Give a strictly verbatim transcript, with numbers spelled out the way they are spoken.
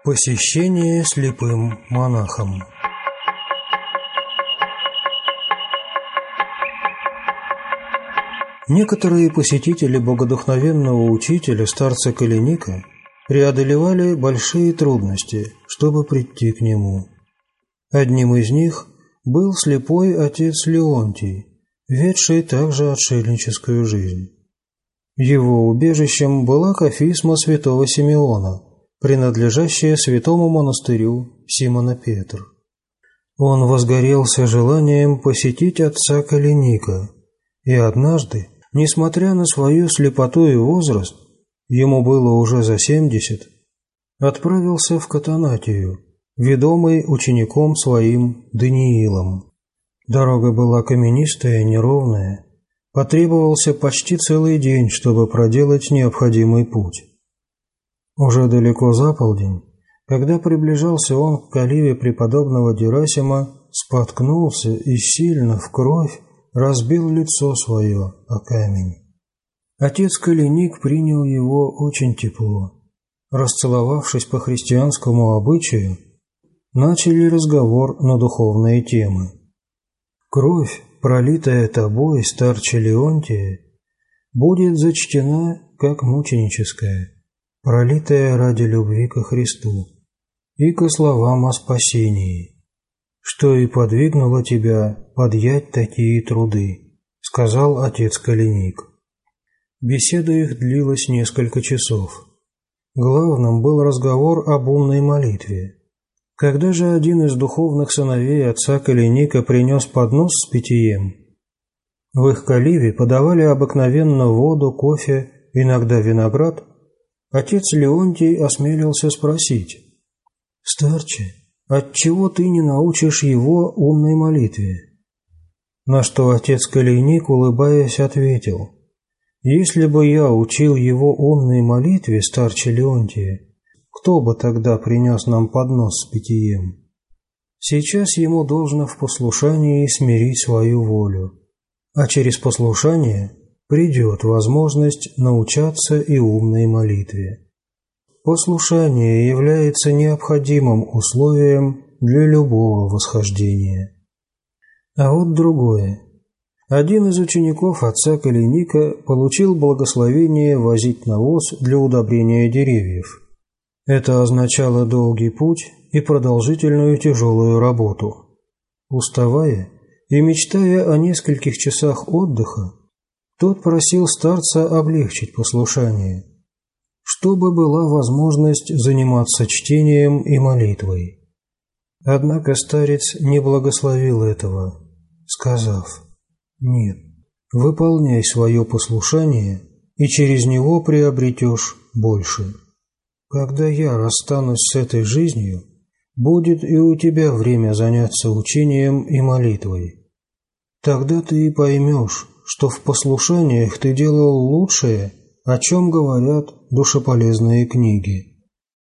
Посещение слепым монахом. Некоторые посетители богодухновенного учителя, старца Калиника, преодолевали большие трудности, чтобы прийти к нему. Одним из них был слепой отец Леонтий, ведший также отшельническую жизнь. Его убежищем была кафизма святого Симеона, принадлежащая святому монастырю Симона Петр. Он возгорелся желанием посетить отца Калиника, и однажды, несмотря на свою слепоту и возраст, ему было уже за семьдесят, отправился в Катанатию, ведомый учеником своим Даниилом. Дорога была каменистая, неровная, потребовался почти целый день, чтобы проделать необходимый путь. Уже далеко за полдень, когда приближался он к каливе преподобного Герасима, споткнулся и сильно в кровь разбил лицо свое о камень. Отец Калиник принял его очень тепло. Расцеловавшись по христианскому обычаю, начали разговор на духовные темы. Кровь, пролитая тобой, старче Леонтия, будет зачтена как мученическая, пролитая ради любви ко Христу и ко словам о спасении, что и подвигнуло тебя подъять такие труды, сказал отец Калиник. Беседа их длилась несколько часов. Главным был разговор об умной молитве. Когда же один из духовных сыновей отца Калиника принес поднос с питьем, в их каливе подавали обыкновенно воду, кофе, иногда виноград, отец Леонтий осмелился спросить: «Старче, отчего ты не научишь его умной молитве?» На что отец Калиник, улыбаясь, ответил: «Если бы я учил его умной молитве, старче Леонтия, кто бы тогда принес нам поднос с питьем? Сейчас ему должно в послушании смирить свою волю, а через послушание придет возможность научаться и умной молитве. Послушание является необходимым условием для любого восхождения». А вот другое. Один из учеников отца Калиника получил благословение возить навоз для удобрения деревьев. Это означало долгий путь и продолжительную тяжелую работу. Уставая и мечтая о нескольких часах отдыха, тот просил старца облегчить послушание, чтобы была возможность заниматься чтением и молитвой. Однако старец не благословил этого, сказав: «Нет, выполняй свое послушание, и через него приобретешь больше. Когда я расстанусь с этой жизнью, будет и у тебя время заняться учением и молитвой. Тогда ты и поймешь, что в послушаниях ты делал лучшее, о чем говорят душеполезные книги».